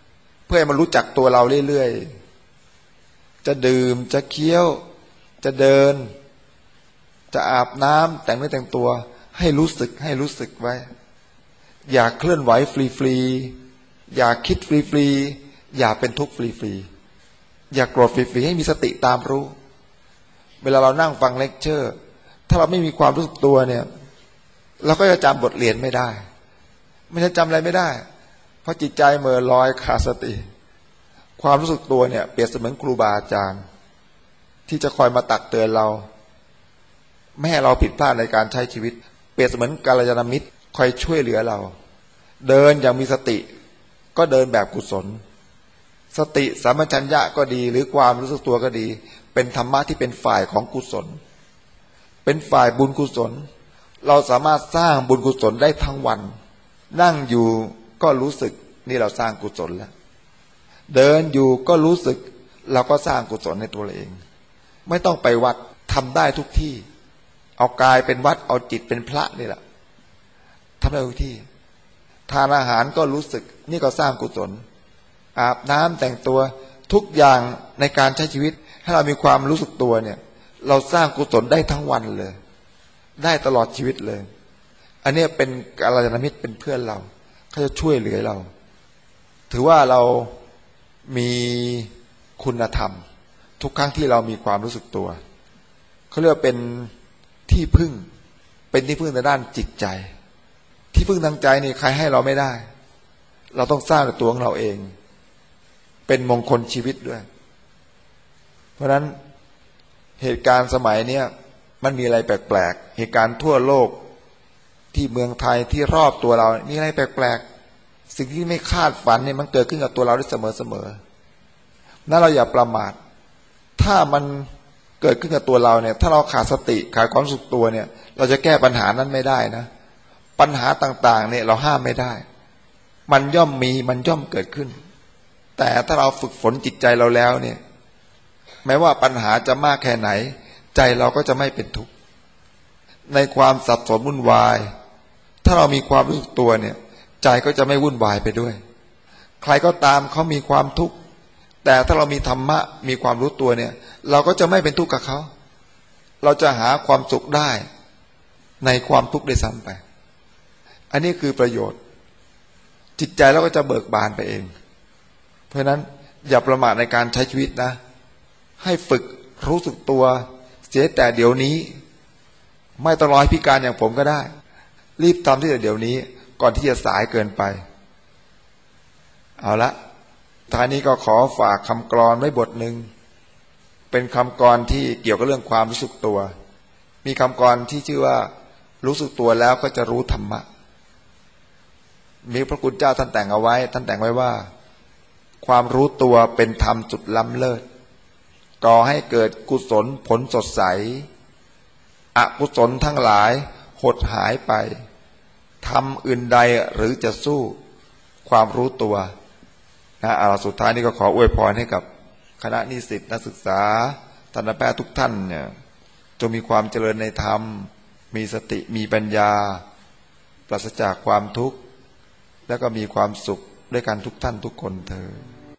B: เพื่อให้มันรู้จักตัวเราเรื่อยๆจะดื่มจะเคี้ยวจะเดินจะอาบน้ำแต่งเนื้อแต่งตัวให้รู้สึกไว้อย่าเคลื่อนไหวฟรีๆอย่าคิดฟรีๆอย่าเป็นทุกข์ฟรีๆอย่าโกรธฟรีๆให้มีสติตามรู้เวลาเรานั่งฟังเลคเชอร์ถ้าเราไม่มีความรู้สึกตัวเนี่ยเราก็จะจำบทเรียนไม่ได้ไม่ใช่จำอะไรไม่ได้เพราะจิตใจเหม่อลอยขาดสติความรู้สึกตัวเนี่ยเปรียบเสมือนครูบาอาจารย์ที่จะคอยมาตักเตือนเราไม่ให้เราผิดพลาดในการใช้ชีวิตเปรียบเสมือนกัลยาณมิตรคอยช่วยเหลือเราเดินอย่างมีสติก็เดินแบบกุศลสติสัมปชัญญะก็ดีหรือความรู้สึกตัวก็ดีเป็นธรรมะที่เป็นฝ่ายของกุศลเป็นฝ่ายบุญกุศลเราสามารถสร้างบุญกุศลได้ทั้งวันนั่งอยู่ก็รู้สึกนี่เราสร้างกุศลแล้วเดินอยู่ก็รู้สึกเราก็สร้างกุศลในตัวเราเองไม่ต้องไปวัดทำได้ทุกที่เอากายเป็นวัดเอาจิตเป็นพระนี่แหละทำได้ทุกที่ทานอาหารก็รู้สึกนี่ก็สร้างกุศลอาบน้ำแต่งตัวทุกอย่างในการใช้ชีวิตให้เรามีความรู้สึกตัวเนี่ยเราสร้างกุศลได้ทั้งวันเลยได้ตลอดชีวิตเลยอันนี้เป็นกัลยาณมิตรเป็นเพื่อนเราเขาจะช่วยเหลือเราถือว่าเรามีคุณธรรมทุกครั้งที่เรามีความรู้สึกตัวเขาเรียกว่าเป็นที่พึ่งเป็นที่พึ่งในด้านจิตใจที่พึ่งทางใจนี่ใครให้เราไม่ได้เราต้องสร้างด้วยตัวของเราเองเป็นมงคลชีวิตด้วยเพราะฉะนั้นเหตุการณ์สมัยเนี้ยมันมีอะไรแปลกๆเหตุการณ์ทั่วโลกที่เมืองไทยที่รอบตัวเรามีอะไรแปลกๆสิ่งที่ไม่คาดฝันเนี่ยมันเกิดขึ้นกับตัวเราได้เสมอๆนั้นเราอย่าประมาทถ้ามันเกิดขึ้นกับตัวเราเนี่ยถ้าเราขาดสติขาดความรู้สึกตัวเนี่ยเราจะแก้ปัญหานั้นไม่ได้นะปัญหาต่างๆเนี่ยเราห้ามไม่ได้มันย่อมมีมันย่อมเกิดขึ้นแต่ถ้าเราฝึกฝนจิตใจเราแล้วเนี่ยแม้ว่าปัญหาจะมากแค่ไหนใจเราก็จะไม่เป็นทุกข์ในความสับสนวุ่นวายถ้าเรามีความรู้สึกตัวเนี่ยใจก็จะไม่วุ่นวายไปด้วยใครก็ตามเขามีความทุกข์แต่ถ้าเรามีธรรมะมีความรู้ตัวเนี่ยเราก็จะไม่เป็นทุกข์กับเขาเราจะหาความสุขได้ในความทุกข์ได้ซ้ำไปอันนี้คือประโยชน์จิตใจเราก็จะเบิกบานไปเองเพราะฉะนั้นอย่าประมาทในการใช้ชีวิตนะให้ฝึกรู้สึกตัวเสียแต่เดี๋ยวนี้ไม่ต้องรอให้พิการอย่างผมก็ได้รีบทำที่เดี๋ยวนี้ก่อนที่จะสายเกินไปเอาละท้ายนี้ก็ขอฝากคำกลอนไว้บทหนึ่งเป็นคำกลอนที่เกี่ยวกับเรื่องความรู้สึกตัวมีคำกลอนที่ชื่อว่ารู้สึกตัวแล้วก็จะรู้ธรรมะมีพระคุณเจ้าท่านแต่งเอาไว้ท่านแต่งไว้ว่าความรู้ตัวเป็นธรรมจุดล้ำเลิศก่อให้เกิดกุศลผลสดใสอกุศลทั้งหลายหดหายไปทำอื่นใดหรือจะสู้ความรู้ตัวนะสุดท้ายนี้ก็ขออวยพรให้กับคณะนิสิตนักศึกษาทันตแพทย์ทุกท่านเนี่ยจงมีความเจริญในธรรมมีสติมีปัญญาปราศจากความทุกข์แล้วก็มีความสุขด้วยกันทุกท่านทุกคนเถิด